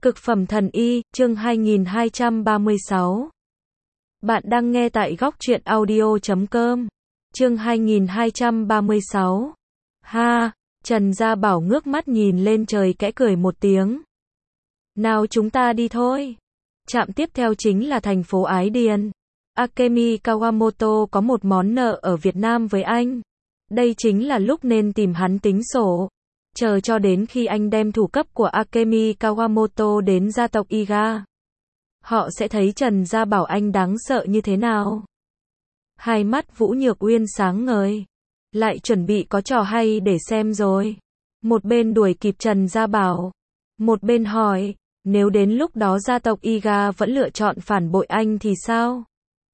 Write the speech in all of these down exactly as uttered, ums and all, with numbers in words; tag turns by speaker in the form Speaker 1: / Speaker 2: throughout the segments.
Speaker 1: Cực phẩm thần y, chương hai nghìn hai trăm ba mươi sáu. Bạn đang nghe tại góc truyện audio chấm com. Chương hai nghìn hai trăm ba mươi sáu. Ha, Trần Gia Bảo ngước mắt nhìn lên trời kẽ cười một tiếng. Nào chúng ta đi thôi. Trạm tiếp theo chính là thành phố Ái Điền. Akemi Kawamoto có một món nợ ở Việt Nam với anh. Đây chính là lúc nên tìm hắn tính sổ. Chờ cho đến khi anh đem thủ cấp của Akemi Kawamoto đến gia tộc Iga. Họ sẽ thấy Trần Gia Bảo anh đáng sợ như thế nào. Hai mắt Vũ Nhược Uyên sáng ngời. Lại chuẩn bị có trò hay để xem rồi. Một bên đuổi kịp Trần Gia Bảo. Một bên hỏi, nếu đến lúc đó gia tộc Iga vẫn lựa chọn phản bội anh thì sao?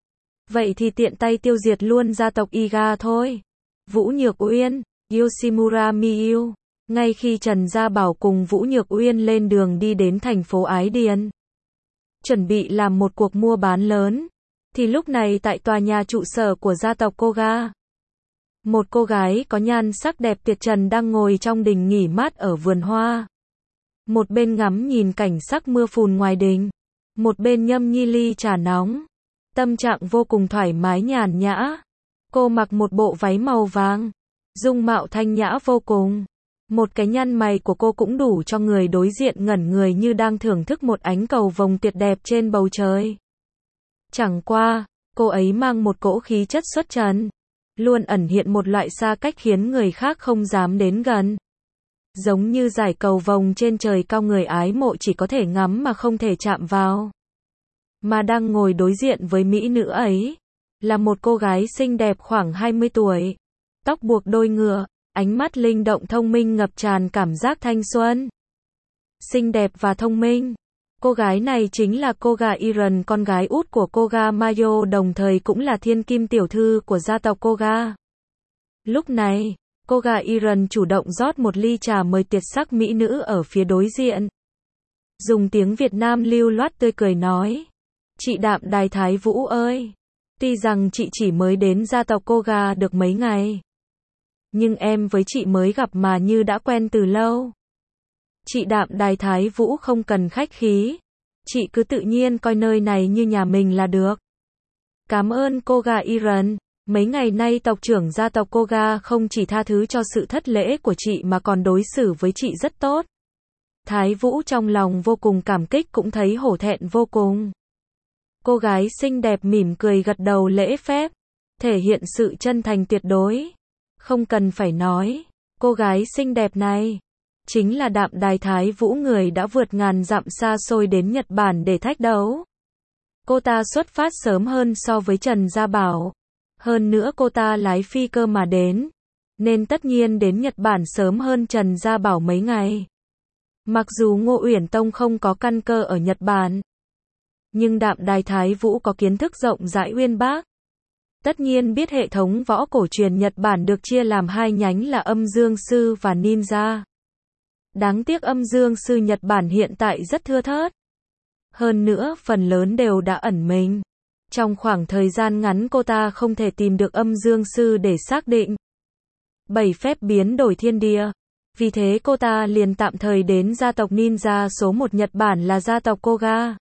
Speaker 1: Vậy thì tiện tay tiêu diệt luôn gia tộc Iga thôi. Vũ Nhược Uyên, Yoshimura Miyu. Ngay khi Trần Gia Bảo cùng Vũ Nhược Uyên lên đường đi đến thành phố Ái Điền, chuẩn bị làm một cuộc mua bán lớn, thì lúc này tại tòa nhà trụ sở của gia tộc Koga, một cô gái có nhan sắc đẹp tuyệt trần đang ngồi trong đình nghỉ mát ở vườn hoa. Một bên ngắm nhìn cảnh sắc mưa phùn ngoài đình, một bên nhâm nhi ly trà nóng. Tâm trạng vô cùng thoải mái nhàn nhã. Cô mặc một bộ váy màu vàng, dung mạo thanh nhã vô cùng. Một cái nhăn mày của cô cũng đủ cho người đối diện ngẩn người như đang thưởng thức một ánh cầu vồng tuyệt đẹp trên bầu trời. Chẳng qua, cô ấy mang một cỗ khí chất xuất trần, luôn ẩn hiện một loại xa cách khiến người khác không dám đến gần. Giống như dải cầu vồng trên trời cao người ái mộ chỉ có thể ngắm mà không thể chạm vào. Mà đang ngồi đối diện với mỹ nữ ấy, là một cô gái xinh đẹp khoảng hai mươi tuổi. Tóc buộc đôi ngựa. Ánh mắt linh động thông minh ngập tràn cảm giác thanh xuân. Xinh đẹp và thông minh. Cô gái này chính là Koga Iron, con gái út của Koga Mayo, đồng thời cũng là thiên kim tiểu thư của gia tộc Koga. Lúc này, Koga Iron chủ động rót một ly trà mời tuyệt sắc mỹ nữ ở phía đối diện. Dùng tiếng Việt Nam lưu loát tươi cười nói. Chị Đạm Đài Thái Vũ ơi! Tuy rằng chị chỉ mới đến gia tộc Koga được mấy ngày, nhưng em với chị mới gặp mà như đã quen từ lâu. Chị Đạm Đài Thái Vũ không cần khách khí. Chị cứ tự nhiên coi nơi này như nhà mình là được. Cảm ơn Koga Iron. Mấy ngày nay tộc trưởng gia tộc Koga không chỉ tha thứ cho sự thất lễ của chị mà còn đối xử với chị rất tốt. Thái Vũ trong lòng vô cùng cảm kích cũng thấy hổ thẹn vô cùng. Cô gái xinh đẹp mỉm cười gật đầu lễ phép, thể hiện sự chân thành tuyệt đối. Không cần phải nói, cô gái xinh đẹp này chính là Đạm Đài Thái Vũ, người đã vượt ngàn dặm xa xôi đến Nhật Bản để thách đấu. Cô ta xuất phát sớm hơn so với Trần Gia Bảo. Hơn nữa cô ta lái phi cơ mà đến, nên tất nhiên đến Nhật Bản sớm hơn Trần Gia Bảo mấy ngày. Mặc dù Ngô Uyển Tông không có căn cơ ở Nhật Bản, nhưng Đạm Đài Thái Vũ có kiến thức rộng rãi uyên bác. Tất nhiên biết hệ thống võ cổ truyền Nhật Bản được chia làm hai nhánh là âm dương sư và ninja. Đáng tiếc âm dương sư Nhật Bản hiện tại rất thưa thớt. Hơn nữa phần lớn đều đã ẩn mình. Trong khoảng thời gian ngắn cô ta không thể tìm được âm dương sư để xác định bảy phép biến đổi thiên địa. Vì thế cô ta liền tạm thời đến gia tộc ninja số một Nhật Bản là gia tộc Koga.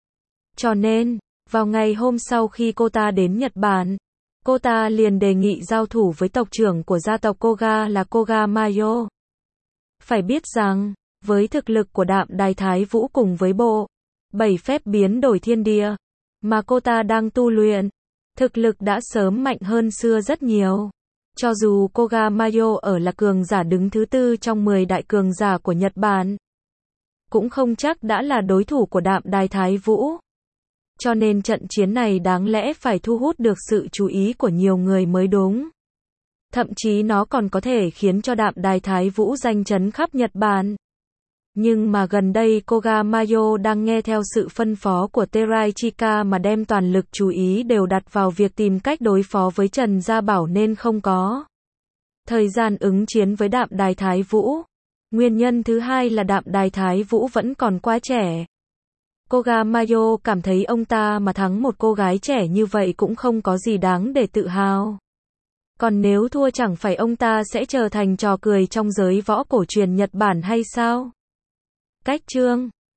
Speaker 1: Cho nên, vào ngày hôm sau khi cô ta đến Nhật Bản, cô ta liền đề nghị giao thủ với tộc trưởng của gia tộc Koga là Koga Mayo. Phải biết rằng, với thực lực của Đạm Đài Thái Vũ cùng với bộ bảy phép biến đổi thiên địa mà cô ta đang tu luyện, thực lực đã sớm mạnh hơn xưa rất nhiều. Cho dù Koga Mayo ở là cường giả đứng thứ tư trong mười đại cường giả của Nhật Bản, cũng không chắc đã là đối thủ của Đạm Đài Thái Vũ. Cho nên trận chiến này đáng lẽ phải thu hút được sự chú ý của nhiều người mới đúng. Thậm chí nó còn có thể khiến cho Đạm Đài Thái Vũ danh chấn khắp Nhật Bản. Nhưng mà gần đây Koga Mayo đang nghe theo sự phân phó của Terai Chika mà đem toàn lực chú ý đều đặt vào việc tìm cách đối phó với Trần Gia Bảo nên không có thời gian ứng chiến với Đạm Đài Thái Vũ. Nguyên nhân thứ hai là Đạm Đài Thái Vũ vẫn còn quá trẻ. Koga Mayo cảm thấy ông ta mà thắng một cô gái trẻ như vậy cũng không có gì đáng để tự hào. Còn nếu thua chẳng phải ông ta sẽ trở thành trò cười trong giới võ cổ truyền Nhật Bản hay sao? Cách chương